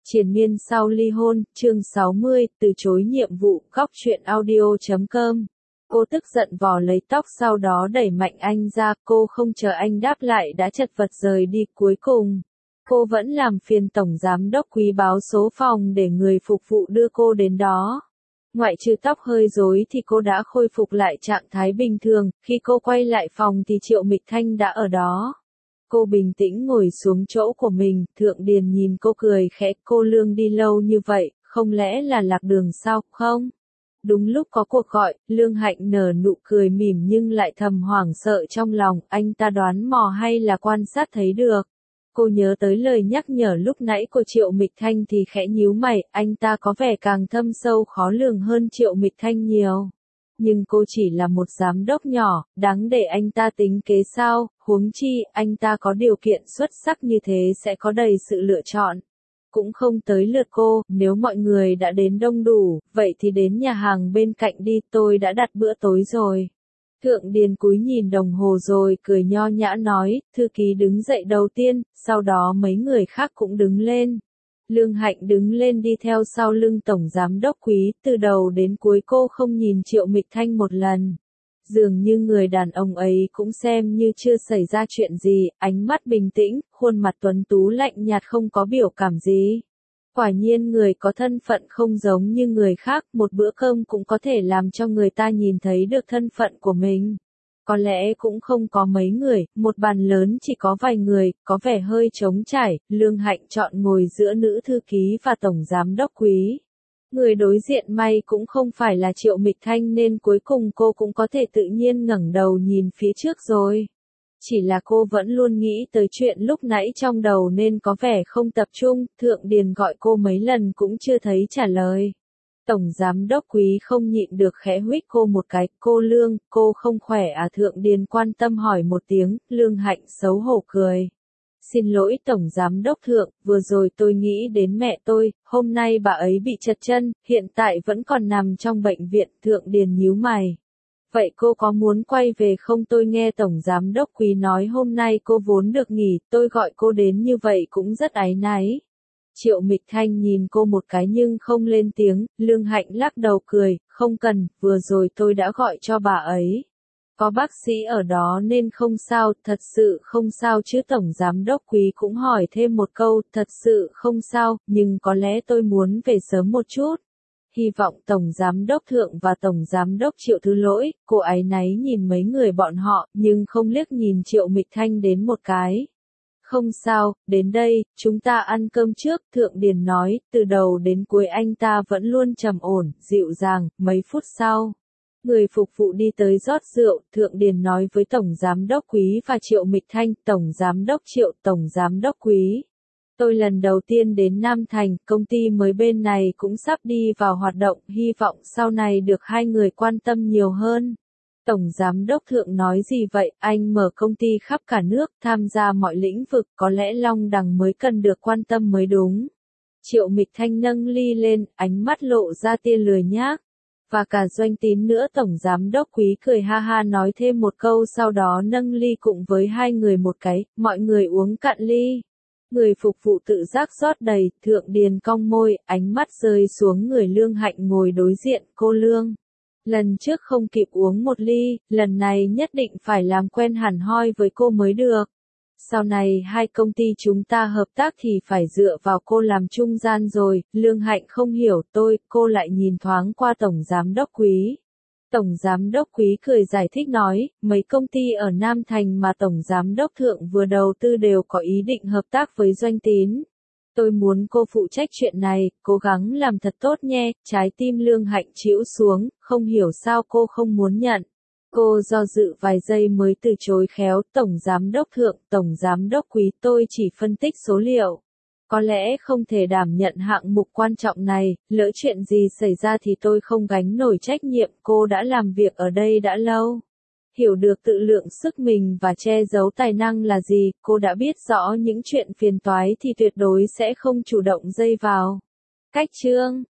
Triền miên sau ly hôn, chương 60, từ chối nhiệm vụ, góc truyện audio.com. Cô tức giận vò lấy tóc sau đó đẩy mạnh anh ra, cô không chờ anh đáp lại đã chật vật rời đi. Cuối cùng, cô vẫn làm phiền tổng giám đốc Quý báo số phòng để người phục vụ đưa cô đến đó. Ngoại trừ tóc hơi rối thì cô đã khôi phục lại trạng thái bình thường, khi cô quay lại phòng thì Triệu Mịch Thanh đã ở đó. Cô bình tĩnh ngồi xuống chỗ của mình, Thượng Điền nhìn cô cười khẽ, cô Lương đi lâu như vậy, không lẽ là lạc đường sao, không? Đúng lúc có cuộc gọi, Lương Hạnh nở nụ cười mỉm nhưng lại thầm hoảng sợ trong lòng, anh ta đoán mò hay là quan sát thấy được. Cô nhớ tới lời nhắc nhở lúc nãy của Triệu Mịch Thanh thì khẽ nhíu mày, anh ta có vẻ càng thâm sâu khó lường hơn Triệu Mịch Thanh nhiều. Nhưng cô chỉ là một giám đốc nhỏ, đáng để anh ta tính kế sao, huống chi, anh ta có điều kiện xuất sắc như thế sẽ có đầy sự lựa chọn. Cũng không tới lượt cô, nếu mọi người đã đến đông đủ, vậy thì đến nhà hàng bên cạnh đi, tôi đã đặt bữa tối rồi. Thượng Điền cúi nhìn đồng hồ rồi cười nho nhã nói, thư ký đứng dậy đầu tiên, sau đó mấy người khác cũng đứng lên. Lương Hạnh đứng lên đi theo sau lưng tổng giám đốc Quý, từ đầu đến cuối cô không nhìn Triệu Mịch Thanh một lần. Dường như người đàn ông ấy cũng xem như chưa xảy ra chuyện gì, ánh mắt bình tĩnh, khuôn mặt tuấn tú lạnh nhạt không có biểu cảm gì. Quả nhiên người có thân phận không giống như người khác, một bữa cơm cũng có thể làm cho người ta nhìn thấy được thân phận của mình. Có lẽ cũng không có mấy người, một bàn lớn chỉ có vài người, có vẻ hơi trống trải, Lương Hạnh chọn ngồi giữa nữ thư ký và tổng giám đốc Quý. Người đối diện may cũng không phải là Triệu Mịch Thanh nên cuối cùng cô cũng có thể tự nhiên ngẩng đầu nhìn phía trước rồi. Chỉ là cô vẫn luôn nghĩ tới chuyện lúc nãy trong đầu nên có vẻ không tập trung, Thượng Điền gọi cô mấy lần cũng chưa thấy trả lời. Tổng giám đốc Quý không nhịn được khẽ huých cô một cái, cô Lương, cô không khỏe à? Thượng Điền quan tâm hỏi một tiếng, Lương Hạnh xấu hổ cười. Xin lỗi tổng giám đốc Thượng, vừa rồi tôi nghĩ đến mẹ tôi, hôm nay bà ấy bị trật chân, hiện tại vẫn còn nằm trong bệnh viện. Thượng Điền nhíu mày. Vậy cô có muốn quay về không? Tôi nghe tổng giám đốc Quý nói hôm nay cô vốn được nghỉ, tôi gọi cô đến như vậy cũng rất áy náy. Triệu Mịch Thanh nhìn cô một cái nhưng không lên tiếng, Lương Hạnh lắc đầu cười, không cần, vừa rồi tôi đã gọi cho bà ấy. Có bác sĩ ở đó nên không sao, thật sự không sao chứ? Tổng giám đốc Quý cũng hỏi thêm một câu, thật sự không sao, nhưng có lẽ tôi muốn về sớm một chút. Hy vọng tổng giám đốc Thượng và tổng giám đốc Triệu thứ lỗi, cô áy náy nhìn mấy người bọn họ, nhưng không liếc nhìn Triệu Mịch Thanh đến một cái. Không sao, đến đây, chúng ta ăn cơm trước, Thượng Điền nói, từ đầu đến cuối anh ta vẫn luôn trầm ổn, dịu dàng. Mấy phút sau, người phục vụ đi tới rót rượu, Thượng Điền nói với tổng giám đốc Quý và Triệu Mịch Thanh, tổng giám đốc Triệu, tổng giám đốc Quý. Tôi lần đầu tiên đến Nam Thành, công ty mới bên này cũng sắp đi vào hoạt động, hy vọng sau này được hai người quan tâm nhiều hơn. Tổng giám đốc Thượng nói gì vậy? Anh mở công ty khắp cả nước, tham gia mọi lĩnh vực, có lẽ Long Đằng mới cần được quan tâm mới đúng. Triệu Mịch Thanh nâng ly lên, ánh mắt lộ ra tia lười nhác. Và cả Doanh Tín nữa. Tổng giám đốc Quý cười ha ha nói thêm một câu sau đó nâng ly cùng với hai người một cái, mọi người uống cạn ly. Người phục vụ tự giác rót đầy, Thượng Điền cong môi, ánh mắt rơi xuống người Lương Hạnh ngồi đối diện, cô Lương. Lần trước không kịp uống một ly, lần này nhất định phải làm quen hẳn hoi với cô mới được. Sau này hai công ty chúng ta hợp tác thì phải dựa vào cô làm trung gian rồi. Lương Hạnh không hiểu cô lại nhìn thoáng qua Tổng Giám đốc Quý. Tổng Giám đốc Quý cười giải thích nói, mấy công ty ở Nam Thành mà Tổng Giám đốc Thượng vừa đầu tư đều có ý định hợp tác với Doanh Tín. Tôi muốn cô phụ trách chuyện này, cố gắng làm thật tốt nhé. Trái tim Lương Hạnh trĩu xuống, không hiểu sao cô không muốn nhận. Cô do dự vài giây mới từ chối khéo, Tổng Giám đốc Thượng, Tổng Giám đốc Quý, tôi chỉ phân tích số liệu. Có lẽ không thể đảm nhận hạng mục quan trọng này, lỡ chuyện gì xảy ra thì tôi không gánh nổi trách nhiệm. Cô đã làm việc ở đây đã lâu. Hiểu được tự lượng sức mình và che giấu tài năng là gì, cô đã biết rõ những chuyện phiền toái thì tuyệt đối sẽ không chủ động dây vào. Cách chương